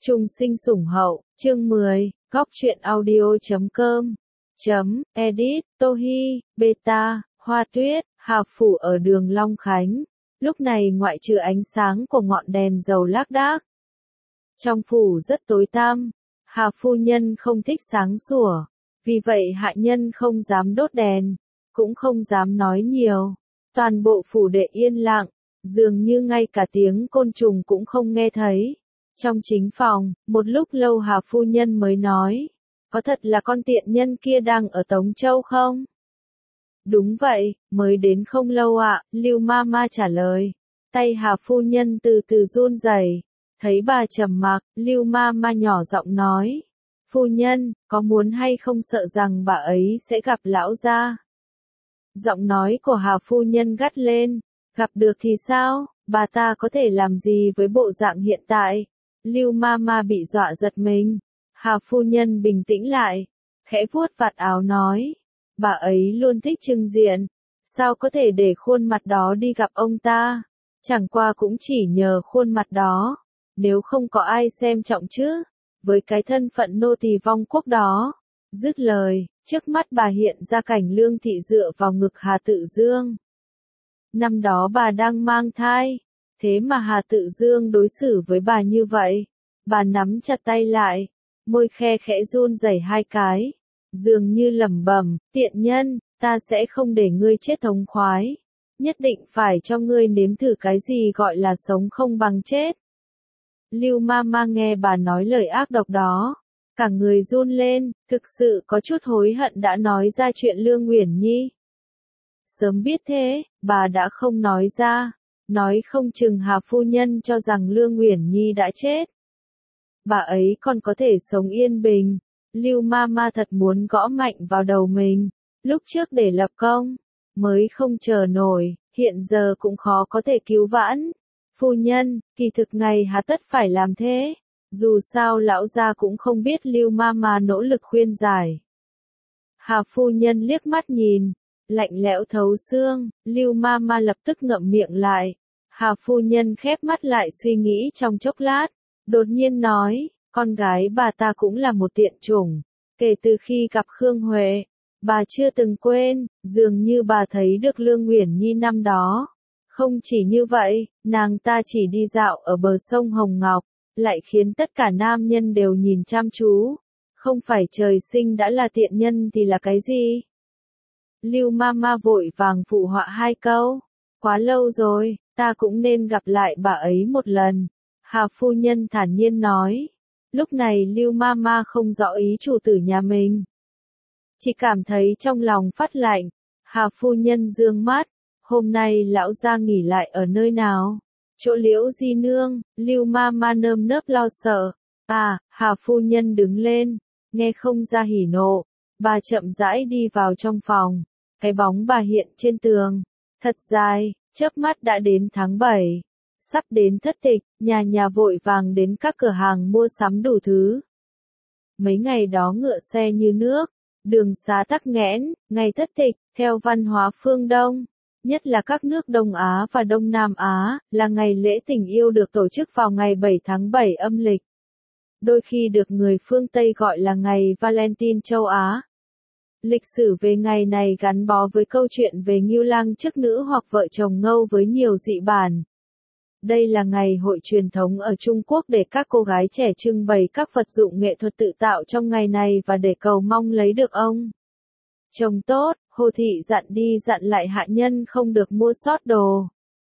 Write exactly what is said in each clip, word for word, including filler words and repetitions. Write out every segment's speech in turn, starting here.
Trung sinh sủng hậu, chương mười, góc truyện audio chấm com, chấm, edit, Tô Hi, beta, Hoa Tuyết, Hà Phủ ở đường Long Khánh. Lúc này ngoại trừ ánh sáng của ngọn đèn dầu lác đác, trong phủ rất tối tăm. Hà phu nhân không thích sáng sủa, vì vậy hạ nhân không dám đốt đèn, cũng không dám nói nhiều. Toàn bộ phủ đệ yên lặng, dường như ngay cả tiếng côn trùng cũng không nghe thấy. Trong chính phòng, một lúc lâu Hà phu nhân mới nói, có thật là con tiện nhân kia đang ở Tống Châu không? Đúng vậy, mới đến không lâu ạ, Lưu ma ma trả lời. Tay Hà phu nhân từ từ run rẩy. Thấy bà trầm mặc, Lưu ma ma nhỏ giọng nói, phu nhân, có muốn hay không sợ rằng bà ấy sẽ gặp lão gia? Giọng nói của Hà phu nhân gắt lên, gặp được thì sao, bà ta có thể làm gì với bộ dạng hiện tại? Lưu ma ma bị dọa giật mình. Hà phu nhân bình tĩnh lại, khẽ vuốt vạt áo nói, bà ấy luôn thích trưng diện, sao có thể để khuôn mặt đó đi gặp ông ta? Chẳng qua cũng chỉ nhờ khuôn mặt đó, nếu không có ai xem trọng chứ, với cái thân phận nô tỳ vong quốc đó. Dứt lời, trước mắt bà hiện ra cảnh Lương Thị dựa vào ngực Hà Tự Dương. Năm đó bà đang mang thai, thế mà Hà Tự Dương đối xử với bà như vậy. Bà nắm chặt tay lại, môi khe khẽ run rẩy hai cái, dường như lẩm bẩm, tiện nhân, ta sẽ không để ngươi chết thống khoái, nhất định phải cho ngươi nếm thử cái gì gọi là sống không bằng chết. Lưu ma ma nghe bà nói lời ác độc đó, cả người run lên, thực sự có chút hối hận đã nói ra chuyện Lương Uyển Nhi. Sớm biết thế, bà đã không nói ra, nói không chừng Hà phu nhân cho rằng Lương Uyển Nhi đã chết. Bà ấy còn có thể sống yên bình. Lưu ma ma thật muốn gõ mạnh vào đầu mình, lúc trước để lập công, mới không chờ nổi, hiện giờ cũng khó có thể cứu vãn. Phu nhân, kỳ thực ngày hà tất phải làm thế, dù sao lão gia cũng không biết Lưu ma ma nỗ lực khuyên giải. Hà phu nhân liếc mắt nhìn, lạnh lẽo thấu xương, Lưu ma ma lập tức ngậm miệng lại. Hà phu nhân khép mắt lại suy nghĩ trong chốc lát, đột nhiên nói, con gái bà ta cũng là một tiện chủng, kể từ khi gặp Khương Huệ, bà chưa từng quên, dường như bà thấy được Lương Uyển Nhi năm đó. Không chỉ như vậy, nàng ta chỉ đi dạo ở bờ sông Hồng Ngọc, lại khiến tất cả nam nhân đều nhìn chăm chú. Không phải trời sinh đã là tiện nhân thì là cái gì? Lưu ma ma vội vàng phụ họa hai câu, quá lâu rồi, ta cũng nên gặp lại bà ấy một lần. Hà phu nhân thản nhiên nói. Lúc này Lưu ma ma không rõ ý chủ tử nhà mình, chỉ cảm thấy trong lòng phát lạnh. Hà phu nhân dương mắt, hôm nay lão gia nghỉ lại ở nơi nào? Chỗ Liễu di nương. Lưu ma ma nơm nớp lo sợ. À, Hà phu nhân đứng lên, nghe không ra hỉ nộ, bà chậm rãi đi vào trong phòng, cái bóng bà hiện trên tường, thật dài, chớp mắt đã đến tháng bảy. Sắp đến thất tịch, nhà nhà vội vàng đến các cửa hàng mua sắm đủ thứ. Mấy ngày đó ngựa xe như nước, đường xá tắc nghẽn. Ngày thất tịch, theo văn hóa phương Đông, nhất là các nước Đông Á và Đông Nam Á, là ngày lễ tình yêu được tổ chức vào ngày bảy tháng bảy âm lịch. Đôi khi được người phương Tây gọi là ngày Valentine châu Á. Lịch sử về ngày này gắn bó với câu chuyện về Ngưu Lang chức nữ hoặc vợ chồng ngâu với nhiều dị bản. Đây là ngày hội truyền thống ở Trung Quốc để các cô gái trẻ trưng bày các vật dụng nghệ thuật tự tạo trong ngày này và để cầu mong lấy được ông chồng tốt. Hồ thị dặn đi dặn lại hạ nhân không được mua sót đồ.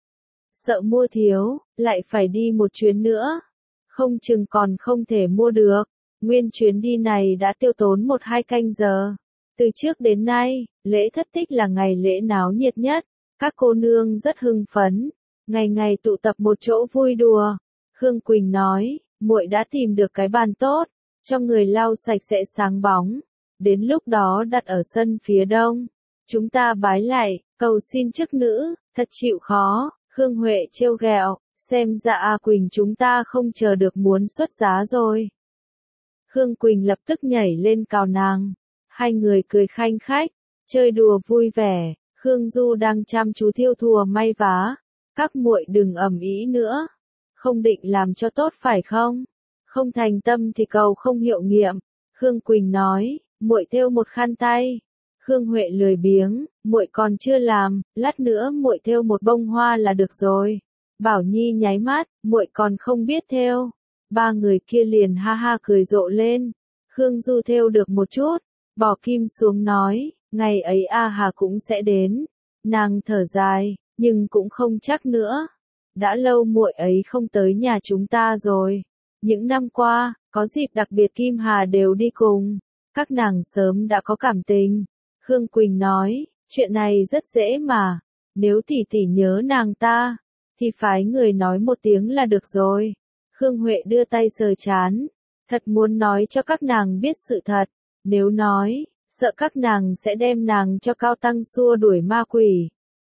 Sợ mua thiếu, lại phải đi một chuyến nữa. Không chừng còn không thể mua được. Nguyên chuyến đi này đã tiêu tốn một hai canh giờ. Từ trước đến nay, lễ thất tịch là ngày lễ náo nhiệt nhất. Các cô nương rất hưng phấn, ngày ngày tụ tập một chỗ vui đùa. Khương Quỳnh nói, muội đã tìm được cái bàn tốt, cho người lau sạch sẽ sáng bóng. Đến lúc đó đặt ở sân phía đông. Chúng ta bái lại, cầu xin chức nữ, thật chịu khó. Khương Huệ trêu ghẹo, xem ra A Quỳnh chúng ta không chờ được muốn xuất giá rồi. Khương Quỳnh lập tức nhảy lên cào nàng. Hai người cười khanh khách, chơi đùa vui vẻ. Khương Du đang chăm chú thiêu thùa may vá. Các muội đừng ầm ĩ nữa. Không định làm cho tốt phải không? không thành tâm thì cầu không hiệu nghiệm. Khương Quỳnh nói, muội thêu một khăn tay. Khương Huệ lười biếng, muội còn chưa làm, lát nữa muội thêu một bông hoa là được rồi. Bảo Nhi nháy mắt, muội còn không biết thêu. Ba người kia liền ha ha cười rộ lên. Khương Du thêu được một chút, bỏ kim xuống nói, ngày ấy A Hà cũng sẽ đến. Nàng thở dài, nhưng cũng không chắc nữa. Đã lâu muội ấy không tới nhà chúng ta rồi. Những năm qua, có dịp đặc biệt Kim Hà đều đi cùng. Các nàng sớm đã có cảm tình. Khương Quỳnh nói, chuyện này rất dễ mà. Nếu tỷ tỷ nhớ nàng ta, thì phái người nói một tiếng là được rồi. Khương Huệ đưa tay sờ chán. Thật muốn nói cho các nàng biết sự thật. Nếu nói, sợ các nàng sẽ đem nàng cho Cao Tăng xua đuổi ma quỷ.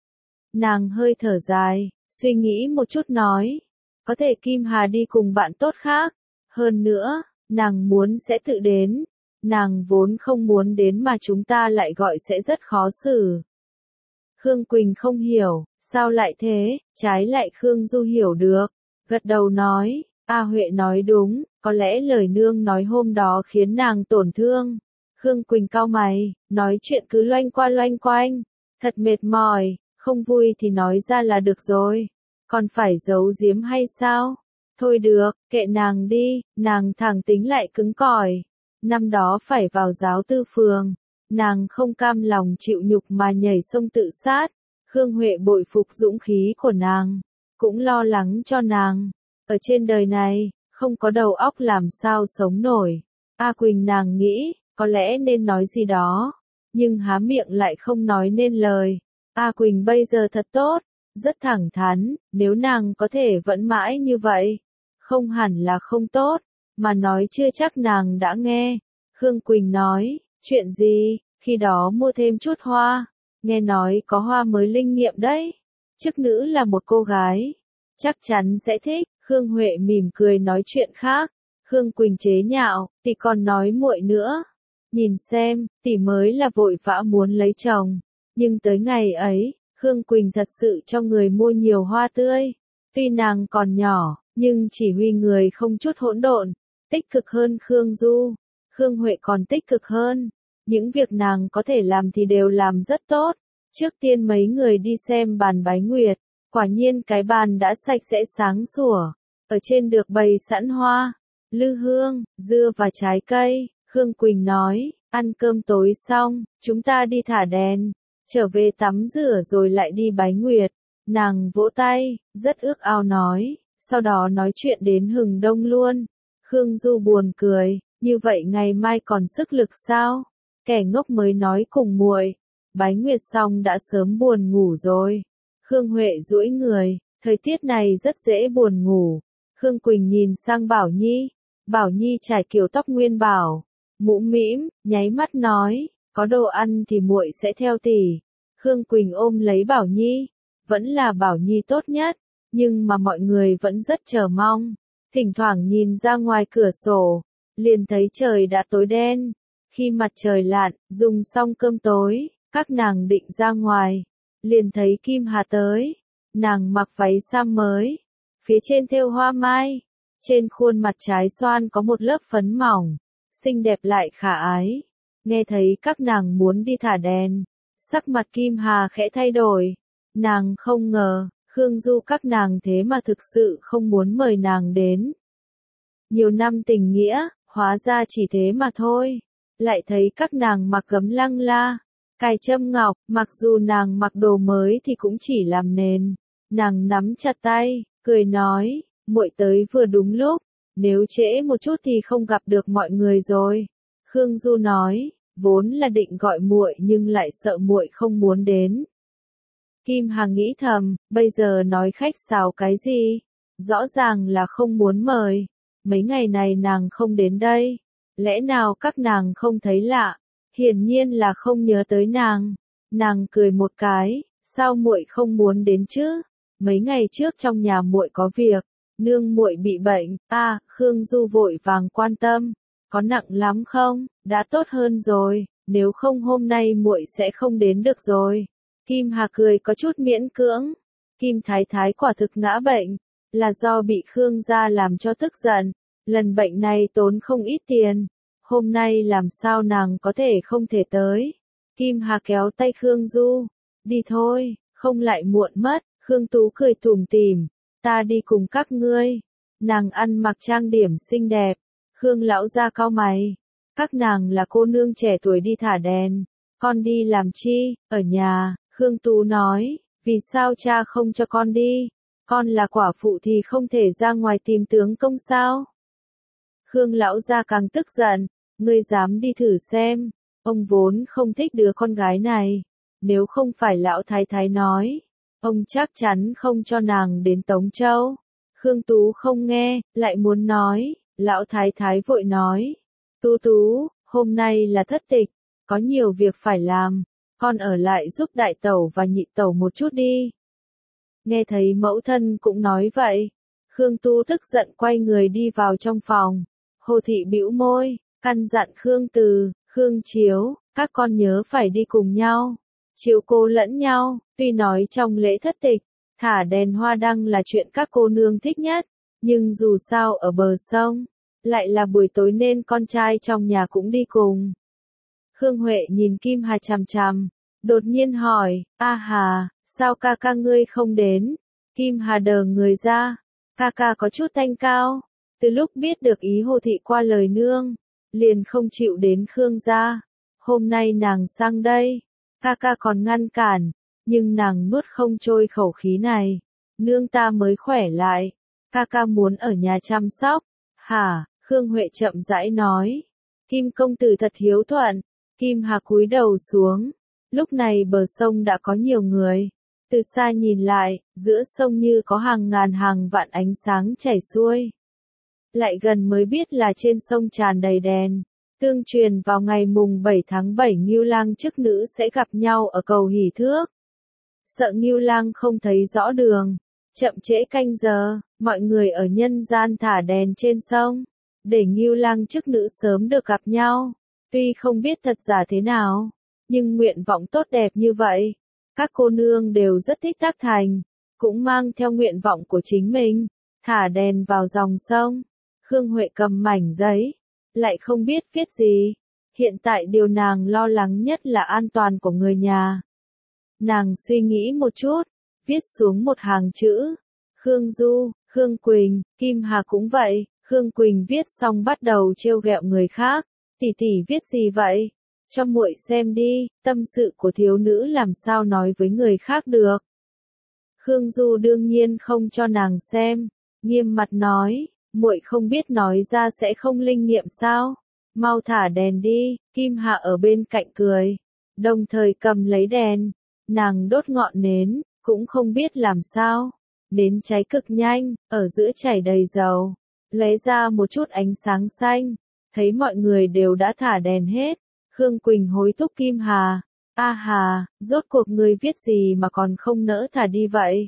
Nàng hơi thở dài, suy nghĩ một chút nói. Có thể Kim Hà đi cùng bạn tốt khác. Hơn nữa, nàng muốn sẽ tự đến. Nàng vốn không muốn đến mà chúng ta lại gọi sẽ rất khó xử. Khương Quỳnh không hiểu, sao lại thế, trái lại Khương Du hiểu được. Gật đầu nói, A Huệ nói đúng, có lẽ lời nương nói hôm đó khiến nàng tổn thương. Khương Quỳnh cau mày, nói chuyện cứ loanh qua loanh quanh. Thật mệt mỏi, không vui thì nói ra là được rồi. Còn phải giấu giếm hay sao? Thôi được, kệ nàng đi, nàng thẳng tính lại cứng cỏi. Năm đó phải vào giáo tư phường, nàng không cam lòng chịu nhục mà nhảy sông tự sát. Khương Huệ bội phục dũng khí của nàng, cũng lo lắng cho nàng. Ở trên đời này, không có đầu óc làm sao sống nổi. A Quỳnh nàng nghĩ, có lẽ nên nói gì đó, nhưng há miệng lại không nói nên lời. A Quỳnh bây giờ thật tốt, rất thẳng thắn, nếu nàng có thể vẫn mãi như vậy, không hẳn là không tốt, mà nói chưa chắc nàng đã nghe. Khương Quỳnh nói, chuyện gì, khi đó mua thêm chút hoa, nghe nói có hoa mới linh nghiệm đấy. Chức nữ là một cô gái, chắc chắn sẽ thích. Khương Huệ mỉm cười nói chuyện khác. Khương Quỳnh chế nhạo, tỷ còn nói muội nữa. Nhìn xem, tỷ mới là vội vã muốn lấy chồng. Nhưng tới ngày ấy, Khương Quỳnh thật sự cho người mua nhiều hoa tươi. Tuy nàng còn nhỏ, nhưng chỉ huy người không chút hỗn độn, tích cực hơn Khương Du. Khương Huệ còn tích cực hơn. Những việc nàng có thể làm thì đều làm rất tốt. Trước tiên mấy người đi xem bàn bái nguyệt. Quả nhiên cái bàn đã sạch sẽ sáng sủa. Ở trên được bày sẵn hoa, lư hương, dưa và trái cây. Khương Quỳnh nói, ăn cơm tối xong, chúng ta đi thả đèn. Trở về tắm rửa rồi lại đi bái nguyệt. Nàng vỗ tay, rất ước ao nói, sau đó nói chuyện đến hừng đông luôn. Khương Du buồn cười, như vậy ngày mai còn sức lực sao? Kẻ ngốc mới nói cùng muội. Bái nguyệt xong đã sớm buồn ngủ rồi. Khương Huệ duỗi người, thời tiết này rất dễ buồn ngủ. Khương Quỳnh nhìn sang Bảo Nhi. Bảo Nhi trải kiểu tóc nguyên bảo, mũm mĩm, nháy mắt nói, có đồ ăn thì muội sẽ theo tỷ. Khương Quỳnh ôm lấy Bảo Nhi, vẫn là Bảo Nhi tốt nhất, nhưng mà mọi người vẫn rất chờ mong. Thỉnh thoảng nhìn ra ngoài cửa sổ, liền thấy trời đã tối đen. Khi mặt trời lặn, dùng xong cơm tối, các nàng định ra ngoài, liền thấy Kim Hà tới. Nàng mặc váy sam mới, phía trên thêu hoa mai, trên khuôn mặt trái xoan có một lớp phấn mỏng, xinh đẹp lại khả ái. Nghe thấy các nàng muốn đi thả đèn, sắc mặt Kim Hà khẽ thay đổi. Nàng không ngờ, Khương Du các nàng thế mà thực sự không muốn mời nàng đến. Nhiều năm tình nghĩa, hóa ra chỉ thế mà thôi. Lại thấy các nàng mặc gấm lăng la, cài châm ngọc, mặc dù nàng mặc đồ mới thì cũng chỉ làm nền. Nàng nắm chặt tay, cười nói, muội tới vừa đúng lúc, nếu trễ một chút thì không gặp được mọi người rồi. Khương Du nói, vốn là định gọi muội nhưng lại sợ muội không muốn đến. Kim Hà nghĩ thầm, bây giờ nói khách sáo cái gì? Rõ ràng là không muốn mời. Mấy ngày này nàng không đến đây. Lẽ nào các nàng không thấy lạ? Hiển nhiên là không nhớ tới nàng. Nàng cười một cái, sao muội không muốn đến chứ? Mấy ngày trước trong nhà muội có việc, nương muội bị bệnh. A, à, Khương Du vội vàng quan tâm, có nặng lắm không? Đã tốt hơn rồi, nếu không hôm nay muội sẽ không đến được rồi. Kim Hà cười có chút miễn cưỡng. Kim Thái Thái quả thực ngã bệnh, là do bị Khương gia làm cho tức giận. lần bệnh này tốn không ít tiền, hôm nay làm sao nàng có thể không thể tới. Kim Hà kéo tay Khương Du, đi thôi, không lại muộn mất. Khương Tú cười tủm tỉm, ta đi cùng các ngươi. Nàng ăn mặc trang điểm xinh đẹp, Khương lão gia cau mày, các nàng là cô nương trẻ tuổi đi thả đèn, con đi làm chi, ở nhà. Khương Tú nói, vì sao cha không cho con đi, con là quả phụ thì không thể ra ngoài tìm tướng công sao. Khương lão gia càng tức giận, ngươi dám đi thử xem, ông vốn không thích đứa con gái này, nếu không phải lão thái thái nói, ông chắc chắn không cho nàng đến Tống Châu. Khương Tú không nghe, lại muốn nói, lão thái thái vội nói, Tú Tú, hôm nay là thất tịch, có nhiều việc phải làm, con ở lại giúp đại tẩu và nhị tẩu một chút đi. Nghe thấy mẫu thân cũng nói vậy, Khương Tú tức giận quay người đi vào trong phòng. Hồ Thị bĩu môi, căn dặn Khương Từ, Khương Chiếu, các con nhớ phải đi cùng nhau, chiếu cố lẫn nhau. Tuy nói trong lễ thất tịch, thả đèn hoa đăng là chuyện các cô nương thích nhất, nhưng dù sao ở bờ sông, lại là buổi tối nên con trai trong nhà cũng đi cùng. Khương Huệ nhìn Kim Hà chằm chằm, đột nhiên hỏi, A Hà, sao ca ca ngươi không đến? Kim Hà đờ người ra, ca ca có chút thanh cao, từ lúc biết được ý Hồ Thị qua lời nương, liền không chịu đến Khương gia. Hôm nay nàng sang đây, ca ca còn ngăn cản, nhưng nàng nuốt không trôi khẩu khí này. Nương ta mới khỏe lại, ca ca muốn ở nhà chăm sóc. Hả? Khương Huệ chậm rãi nói. Kim công tử thật hiếu thuận. Kim Hà cúi đầu xuống. Lúc này bờ sông đã có nhiều người. Từ xa nhìn lại, giữa sông như có hàng ngàn hàng vạn ánh sáng chảy xuôi. Lại gần mới biết là trên sông tràn đầy đèn. Tương truyền vào ngày mùng bảy tháng bảy Ngưu Lang chức nữ sẽ gặp nhau ở cầu Hỷ Thước. Sợ Ngưu Lang không thấy rõ đường, chậm trễ canh giờ, mọi người ở nhân gian thả đèn trên sông, để Ngưu Lang chức nữ sớm được gặp nhau. Tuy không biết thật giả thế nào, nhưng nguyện vọng tốt đẹp như vậy, các cô nương đều rất thích tác thành, cũng mang theo nguyện vọng của chính mình, thả đèn vào dòng sông. Khương Huệ cầm mảnh giấy, lại không biết viết gì. Hiện tại điều nàng lo lắng nhất là an toàn của người nhà. Nàng suy nghĩ một chút, viết xuống một hàng chữ. Khương Du, Khương Quỳnh, Kim Hà cũng vậy. Khương Quỳnh viết xong bắt đầu trêu ghẹo người khác. Tỷ tỷ viết gì vậy? Cho muội xem đi, tâm sự của thiếu nữ làm sao nói với người khác được. Khương Du đương nhiên không cho nàng xem, nghiêm mặt nói, muội không biết nói ra sẽ không linh nghiệm sao? Mau thả đèn đi. Kim Hà ở bên cạnh cười, đồng thời cầm lấy đèn, nàng đốt ngọn nến, cũng không biết làm sao, nến cháy cực nhanh, ở giữa chảy đầy dầu, lấy ra một chút ánh sáng xanh. Thấy mọi người đều đã thả đèn hết, Khương Quỳnh hối thúc Kim Hà, A Hà, rốt cuộc ngươi viết gì mà còn không nỡ thả đi vậy?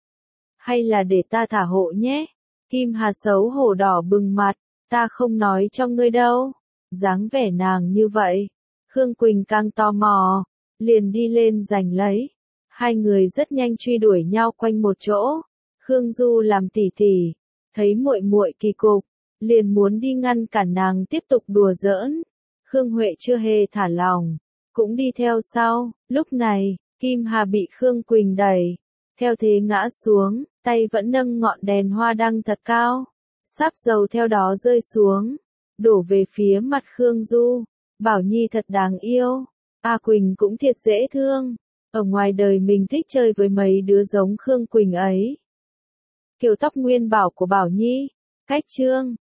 Hay là để ta thả hộ nhé? Kim Hà xấu hổ đỏ bừng mặt, ta không nói cho ngươi đâu. Dáng vẻ nàng như vậy, Khương Quỳnh càng tò mò, liền đi lên giành lấy. Hai người rất nhanh truy đuổi nhau quanh một chỗ. Khương Du làm tỉ tỉ, thấy muội muội kỳ cục, liền muốn đi ngăn cản nàng tiếp tục đùa giỡn. Khương Huệ chưa hề thả lòng, cũng đi theo sau. Lúc này, Kim Hà bị Khương Quỳnh đẩy, theo thế ngã xuống, tay vẫn nâng ngọn đèn hoa đăng thật cao. Sáp dầu theo đó rơi xuống, đổ về phía mặt Khương Du. Bảo Nhi thật đáng yêu, A Quỳnh cũng thiệt dễ thương. Ở ngoài đời mình thích chơi với mấy đứa giống Khương Quỳnh ấy. Kiểu tóc nguyên bảo của Bảo Nhi, cách chương